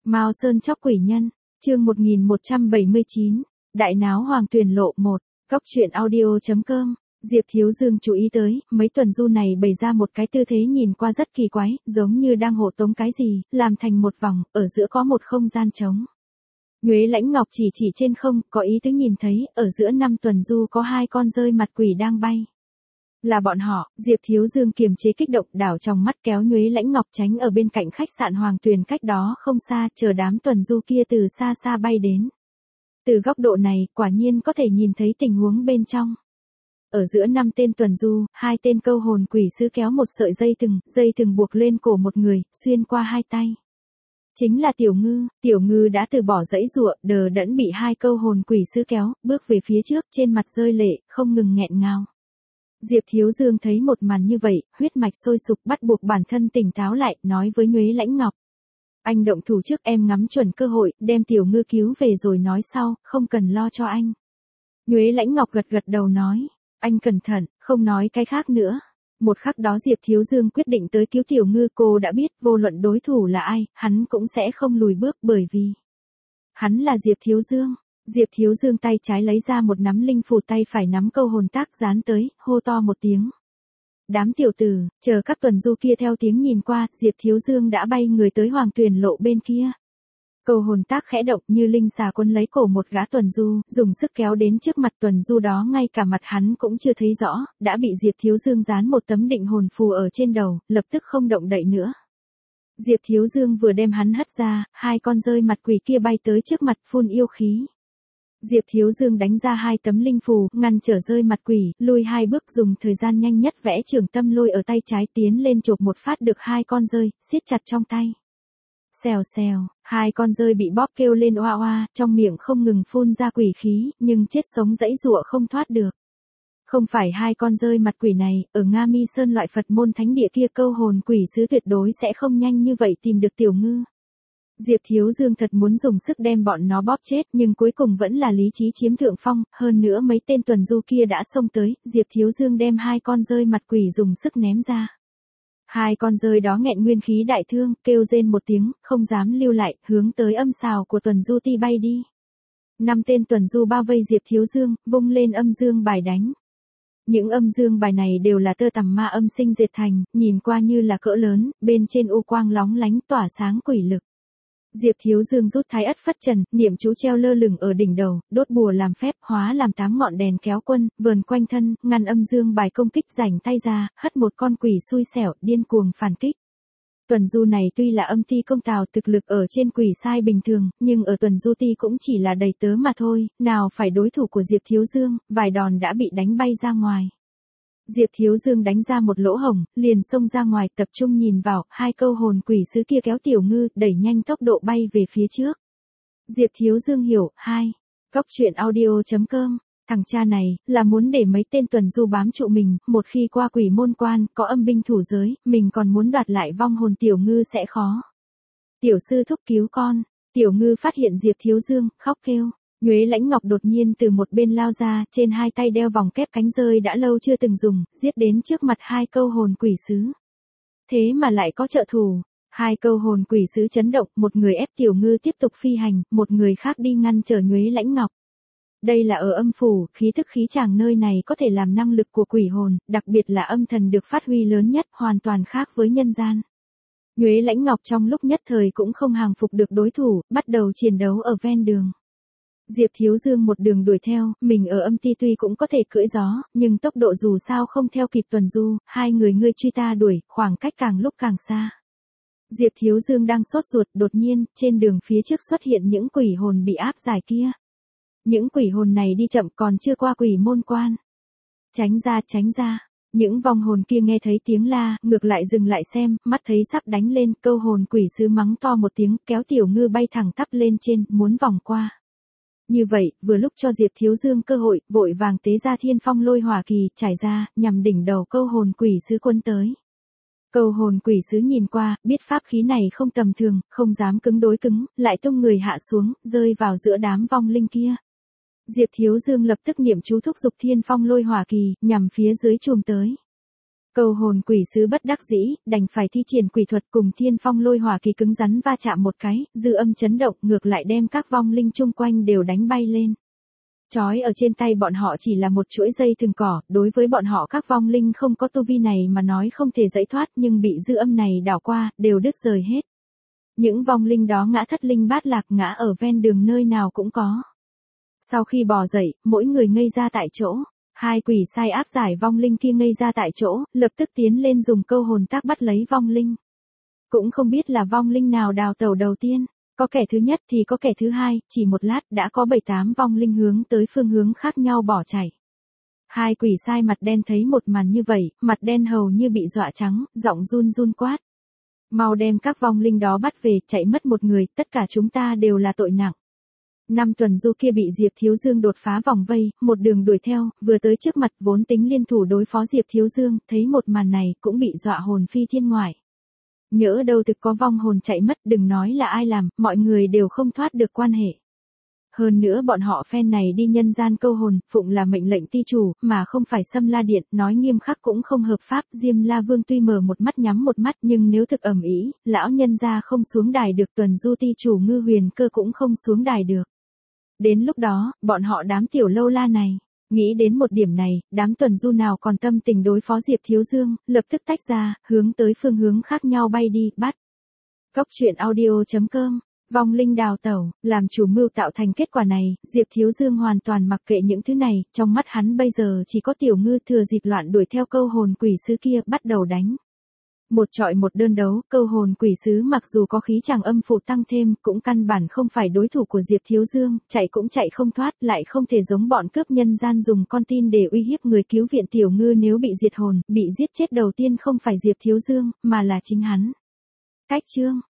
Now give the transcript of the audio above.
Mao Sơn chóc quỷ nhân, chương 1179, Đại náo Hoàng Tuyền lộ 1, Góc truyện audio.com. Diệp Thiếu Dương chú ý tới, mấy tuần du này bày ra một cái tư thế nhìn qua rất kỳ quái, giống như đang hộ tống cái gì, làm thành một vòng, ở giữa có một không gian trống. Nhuế Lãnh Ngọc chỉ trên không, có ý tứ nhìn thấy, ở giữa 5 tuần du có 2 con rơi mặt quỷ đang bay. Là bọn họ. Diệp Thiếu Dương kiềm chế kích động, đảo trong mắt kéo Nhuế Lãnh Ngọc tránh ở bên cạnh khách sạn Hoàng Tuyền cách đó không xa, chờ đám tuần du kia từ xa xa bay đến. Từ góc độ này, quả nhiên có thể nhìn thấy tình huống bên trong. Ở giữa 5 tên tuần du, 2 tên câu hồn quỷ sứ kéo một sợi dây thừng buộc lên cổ một người, xuyên qua 2 tay. Chính là Tiểu Ngư đã từ bỏ dãy giụa, đờ đẫn bị 2 câu hồn quỷ sứ kéo, bước về phía trước, trên mặt rơi lệ, không ngừng nghẹn ngào. Diệp Thiếu Dương thấy một màn như vậy, huyết mạch sôi sục, bắt buộc bản thân tỉnh táo lại, nói với Nhuế Lãnh Ngọc. Anh động thủ trước, em ngắm chuẩn cơ hội, đem Tiểu Ngư cứu về rồi nói sau, không cần lo cho anh. Nhuế Lãnh Ngọc gật đầu nói, anh cẩn thận, không nói cái khác nữa. Một khắc đó Diệp Thiếu Dương quyết định tới cứu Tiểu Ngư, cô đã biết vô luận đối thủ là ai, hắn cũng sẽ không lùi bước bởi vì hắn là Diệp Thiếu Dương. Diệp Thiếu Dương tay trái lấy ra một nắm linh phù, tay phải nắm câu hồn tác dán tới, hô to một tiếng. Đám tiểu tử, chờ các tuần du kia theo tiếng nhìn qua, Diệp Thiếu Dương đã bay người tới Hoàng Tuyền lộ bên kia. Câu hồn tác khẽ động như linh xà quấn lấy cổ một gã tuần du, dùng sức kéo đến trước mặt tuần du đó, ngay cả mặt hắn cũng chưa thấy rõ, đã bị Diệp Thiếu Dương dán một tấm định hồn phù ở trên đầu, lập tức không động đậy nữa. Diệp Thiếu Dương vừa đem hắn hất ra, 2 con rơi mặt quỷ kia bay tới trước mặt, phun yêu khí. Diệp Thiếu Dương đánh ra 2 tấm linh phù, ngăn trở rơi mặt quỷ, lùi 2 bước, dùng thời gian nhanh nhất vẽ trường tâm lôi ở tay trái, tiến lên chộp một phát được 2 con rơi, siết chặt trong tay. Xèo xèo, 2 con rơi bị bóp kêu lên oa oa, trong miệng không ngừng phun ra quỷ khí, nhưng chết sống giãy giụa không thoát được. Không phải 2 con rơi mặt quỷ này, ở Nga Mi Sơn loại Phật môn thánh địa kia, câu hồn quỷ sứ tuyệt đối sẽ không nhanh như vậy tìm được Tiểu Ngư. Diệp Thiếu Dương thật muốn dùng sức đem bọn nó bóp chết, nhưng cuối cùng vẫn là lý trí chiếm thượng phong, hơn nữa mấy tên tuần du kia đã xông tới, Diệp Thiếu Dương đem 2 con rơi mặt quỷ dùng sức ném ra. 2 con rơi đó nghẹn nguyên khí đại thương, kêu rên một tiếng, không dám lưu lại, hướng tới âm sào của tuần du ti bay đi. 5 tên tuần du bao vây Diệp Thiếu Dương, vung lên âm dương bài đánh. Những âm dương bài này đều là tơ tằm ma âm sinh diệt thành, nhìn qua như là cỡ lớn, bên trên u quang lóng lánh tỏa sáng quỷ lực. Diệp Thiếu Dương rút Thái Ất Phất Trần, niệm chú treo lơ lửng ở đỉnh đầu, đốt bùa làm phép, hóa làm 8 ngọn đèn kéo quân, vờn quanh thân, ngăn âm dương bài công kích, rảnh tay ra, hất một con quỷ xui xẻo, điên cuồng phản kích. Tuần du này tuy là âm ti công tào, thực lực ở trên quỷ sai bình thường, nhưng ở tuần du ti cũng chỉ là đầy tớ mà thôi, nào phải đối thủ của Diệp Thiếu Dương, vài đòn đã bị đánh bay ra ngoài. Diệp Thiếu Dương đánh ra một lỗ hổng, liền xông ra ngoài, tập trung nhìn vào, 2 câu hồn quỷ sứ kia kéo Tiểu Ngư, đẩy nhanh tốc độ bay về phía trước. Diệp Thiếu Dương hiểu, Góc truyện audio.com, thằng cha này, là muốn để mấy tên tuần du bám trụ mình, một khi qua quỷ môn quan, có âm binh thủ giới, mình còn muốn đoạt lại vong hồn Tiểu Ngư sẽ khó. Tiểu sư thúc cứu con. Tiểu Ngư phát hiện Diệp Thiếu Dương, khóc kêu. Nhuế Lãnh Ngọc đột nhiên từ một bên lao ra, trên 2 tay đeo vòng kép cánh rơi đã lâu chưa từng dùng, giết đến trước mặt 2 câu hồn quỷ sứ. Thế mà lại có trợ thủ. 2 câu hồn quỷ sứ chấn động, một người ép Tiểu Ngư tiếp tục phi hành, một người khác đi ngăn trở Nhuế Lãnh Ngọc. Đây là ở âm phủ, khí thức khí tràng nơi này có thể làm năng lực của quỷ hồn, đặc biệt là âm thần được phát huy lớn nhất, hoàn toàn khác với nhân gian. Nhuế Lãnh Ngọc trong lúc nhất thời cũng không hàng phục được đối thủ, bắt đầu chiến đấu ở ven đường. Diệp Thiếu Dương một đường đuổi theo, mình ở âm ti tuy cũng có thể cưỡi gió, nhưng tốc độ dù sao không theo kịp tuần du, 2 người ngươi truy ta đuổi, khoảng cách càng lúc càng xa. Diệp Thiếu Dương đang sốt ruột, đột nhiên, trên đường phía trước xuất hiện những quỷ hồn bị áp giải kia. Những quỷ hồn này đi chậm, còn chưa qua quỷ môn quan. Tránh ra. Những vong hồn kia nghe thấy tiếng la, ngược lại dừng lại xem, mắt thấy sắp đánh lên, câu hồn quỷ sứ mắng to một tiếng, kéo Tiểu Ngư bay thẳng tắp lên trên, muốn vòng qua. Như vậy, vừa lúc cho Diệp Thiếu Dương cơ hội, vội vàng tế ra thiên phong lôi hỏa kỳ, trải ra, nhằm đỉnh đầu câu hồn quỷ sứ quân tới. Câu hồn quỷ sứ nhìn qua, biết pháp khí này không tầm thường, không dám cứng đối cứng, lại tung người hạ xuống, rơi vào giữa đám vong linh kia. Diệp Thiếu Dương lập tức niệm chú thúc giục thiên phong lôi hỏa kỳ, nhằm phía dưới chùm tới. Câu hồn quỷ sứ bất đắc dĩ, đành phải thi triển quỷ thuật cùng thiên phong lôi hỏa kỳ cứng rắn va chạm một cái, dư âm chấn động ngược lại đem các vong linh chung quanh đều đánh bay lên. Chói ở trên tay bọn họ chỉ là một chuỗi dây thừng cỏ, đối với bọn họ các vong linh không có tu vi này mà nói không thể giải thoát nhưng bị dư âm này đảo qua, đều đứt rời hết. Những vong linh đó ngã thất linh bát lạc ngã ở ven đường nơi nào cũng có. Sau khi bò dậy, mỗi người ngây ra tại chỗ. Hai quỷ sai áp giải vong linh kia ngây ra tại chỗ, lập tức tiến lên dùng câu hồn tác bắt lấy vong linh. Cũng không biết là vong linh nào đào tẩu đầu tiên, có kẻ thứ nhất thì có kẻ thứ hai, chỉ một lát đã có 7-8 vong linh hướng tới phương hướng khác nhau bỏ chạy. Hai quỷ sai mặt đen thấy một màn như vậy, mặt đen hầu như bị dọa trắng, giọng run run quát. Mau đem các vong linh đó bắt về, chạy mất một người, tất cả chúng ta đều là tội nặng. Năm tuần du kia bị Diệp Thiếu Dương đột phá vòng vây, một đường đuổi theo, vừa tới trước mặt vốn tính liên thủ đối phó Diệp Thiếu Dương, thấy một màn này cũng bị dọa hồn phi thiên ngoại. Nhỡ đâu thực có vong hồn chạy mất, đừng nói là ai làm, mọi người đều không thoát được quan hệ. Hơn nữa bọn họ phen này đi nhân gian câu hồn, phụng là mệnh lệnh ti chủ, mà không phải xâm la điện, nói nghiêm khắc cũng không hợp pháp. Diêm La Vương tuy mở một mắt nhắm một mắt nhưng nếu thực ầm ĩ, lão nhân gia không xuống đài được, tuần du ti chủ Ngư Huyền Cơ cũng không xuống đài được. Đến lúc đó, bọn họ đám tiểu lâu la này, nghĩ đến một điểm này, đám tuần du nào còn tâm tình đối phó Diệp Thiếu Dương, lập tức tách ra, hướng tới phương hướng khác nhau bay đi, bắt. Cốc truyện audio.com, vong linh đào tẩu, làm chủ mưu tạo thành kết quả này, Diệp Thiếu Dương hoàn toàn mặc kệ những thứ này, trong mắt hắn bây giờ chỉ có Tiểu Ngư thừa dịp loạn đuổi theo câu hồn quỷ sứ kia, bắt đầu đánh. Một trọi một đơn đấu, câu hồn quỷ sứ mặc dù có khí chàng âm phụ tăng thêm, cũng căn bản không phải đối thủ của Diệp Thiếu Dương, chạy cũng chạy không thoát, lại không thể giống bọn cướp nhân gian dùng con tin để uy hiếp người cứu viện. Tiểu Ngư nếu bị diệt hồn, bị giết chết đầu tiên không phải Diệp Thiếu Dương, mà là chính hắn. Cách chương